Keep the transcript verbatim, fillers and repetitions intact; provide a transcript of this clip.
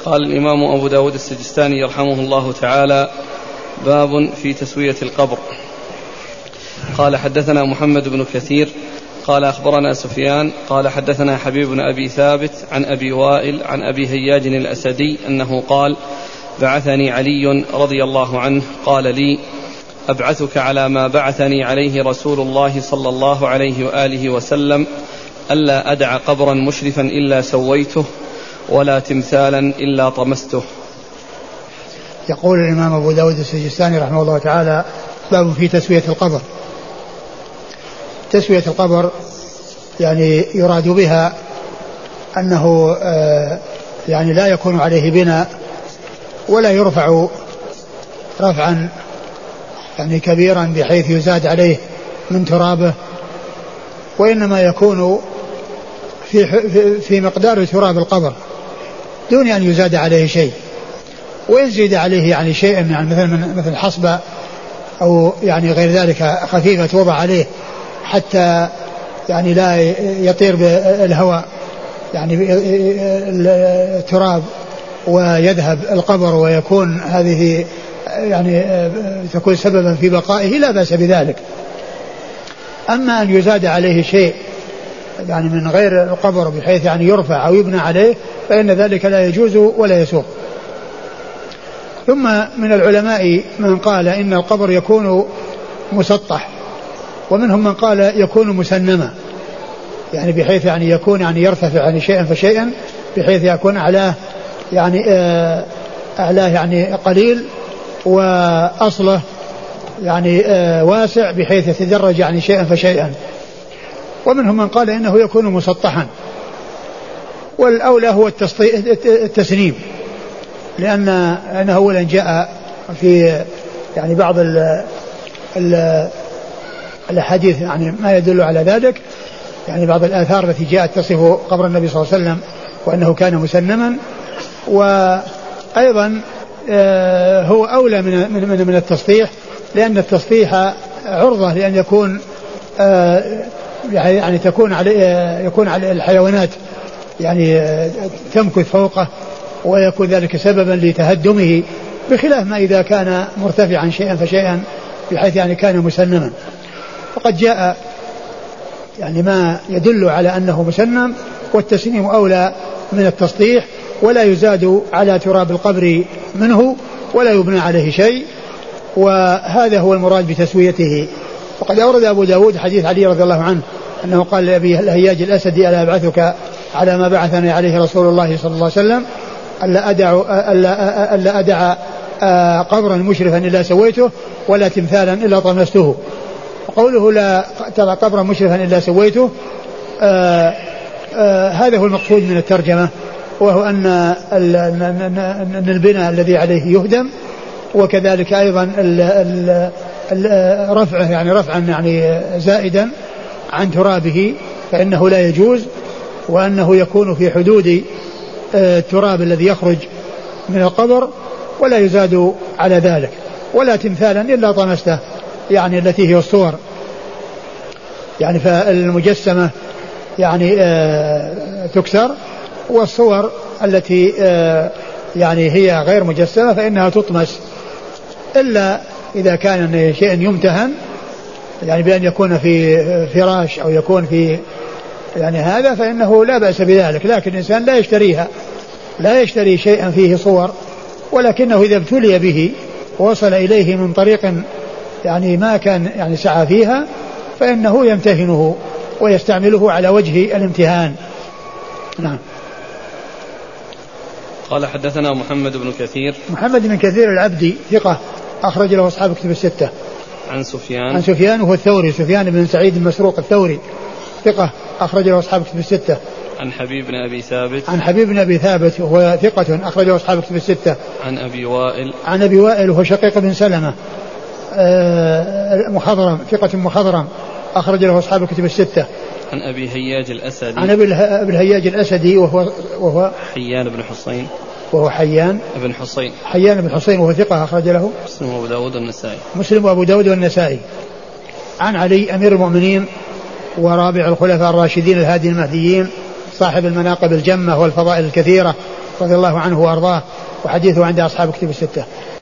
قال الإمام أبو داود السجستاني يرحمه الله تعالى: باب في تسوية القبر. قال حدثنا محمد بن كثير قال أخبرنا سفيان قال حدثنا حبيب بن أبي ثابت عن أبي وائل عن أبي هياج الأسدي أنه قال: بعثني علي رضي الله عنه قال لي: أبعثك على ما بعثني عليه رسول الله صلى الله عليه وآله وسلم، ألا أدع قبرا مشرفا إلا سويته ولا تمثالا إلا طمسته. يقول الإمام أبو داود السجستاني رحمه الله تعالى: باب في تسوية القبر. تسوية القبر يعني يراد بها أنه يعني لا يكون عليه بناء ولا يرفع رفعا يعني كبيرا بحيث يزاد عليه من ترابه، وإنما يكون في في مقدار تراب القبر دون أن يزاد عليه شيء. وإن زيد عليه يعني شيء يعني مثل مثل حصبة أو يعني غير ذلك خفيفة توضع عليه حتى يعني لا يطير بالهواء يعني التراب ويذهب القبر ويكون هذه يعني تكون سببا في بقائه، لا بأس بذلك. أما أن يزاد عليه شيء يعني من غير القبر بحيث يعني يرفع أو يبنى عليه فإن ذلك لا يجوز ولا يسوق. ثم من العلماء من قال إن القبر يكون مسطح، ومنهم من قال يكون مسنما، يعني بحيث يعني يكون يعني يرتفع يعني شيئا فشيئا بحيث يكون أعلاه يعني أعلاه يعني قليل وأصله يعني واسع بحيث يتدرج يعني شيئا فشيئا. ومنهم من قال إنه يكون مسطحا، والأولى هو التسنيم، لأن أنه أولا جاء في يعني بعض ال ال الحديث يعني ما يدل على ذلك، يعني بعض الآثار التي جاءت تصف قبر النبي صلى الله عليه وسلم وأنه كان مسنما. وأيضا هو أولى من من من التسطيح، لأن التسطيح عرضة لأن يكون يعني تكون عليه يكون على الحيوانات يعني تمكث فوقه ويكون ذلك سببا لتهدمه، بخلاف ما إذا كان مرتفعا شيئا فشيئا بحيث يعني كان مسنما. فقد جاء يعني ما يدل على أنه مسنم، والتسنيم أولى من التسطيح، ولا يزاد على تراب القبر منه ولا يبنى عليه شيء، وهذا هو المراد بتسويته. وقد أورد أبو داود حديث علي رضي الله عنه أنه قال لأبي الهياج الأسدي: ألا أبعثك على ما بعثني عليه رسول الله صلى الله عليه وسلم، ألا أدع, ألا ألا أدع قبرا مشرفا إلا سويته ولا تمثالا إلا طمسته. وقوله لا ترى قبرا مشرفا إلا سويته آآ آآ هذا هو المقصود من الترجمة، وهو أن أن البناء الذي عليه يهدم، وكذلك أيضا ال ال رفعه يعني رفعا يعني زائدا عن ترابه فإنه لا يجوز، وأنه يكون في حدود التراب الذي يخرج من القبر ولا يزاد على ذلك. ولا تمثالا إلا طمسته، يعني التي هي الصور، يعني فالمجسمة يعني آه تكسر، والصور التي آه يعني هي غير مجسمة فإنها تطمس، إلا إذا كان شيء يمتهن يعني بأن يكون في فراش أو يكون في يعني هذا فإنه لا بأس بذلك. لكن الإنسان لا يشتريها، لا يشتري شيئا فيه صور، ولكنه إذا ابتلي به ووصل إليه من طريق يعني ما كان يعني سعى فيها فإنه يمتهنه ويستعمله على وجه الامتهان. نعم. قال حدثنا محمد بن كثير. محمد بن كثير العبدي ثقة أخرج له أصحاب كتب الستة. عن سفيان. عن سفيان وهو الثوري، سفيان بن سعيد المسروق الثوري ثقة أخرج له أصحاب كتب الستة. عن حبيب بن أبي ثابت. عن حبيب بن أبي ثابت وهو ثقة أخرج له أصحاب كتب الستة. عن أبي وائل. عن أبي وائل وهو شقيق بن سلمة مخضرم ثقة مخضرم أخرج له أصحاب كتب الستة. عن أبي هياج الأسدي. عن أبي الهياج الأسدي وهو وهو حيان بن حسين. وهو حيان بن حسين. حيان بن حسين وهو ثقة أخرج له مسلم وأبو داود والنسائي. مسلم وأبو داود والنسائي. عن علي أمير المؤمنين ورابع الخلفاء الراشدين الهادي المهديين صاحب المناقب الجمة والفضائل الكثيرة رضي الله عنه وأرضاه، وحديثه عند أصحاب كتب الستة.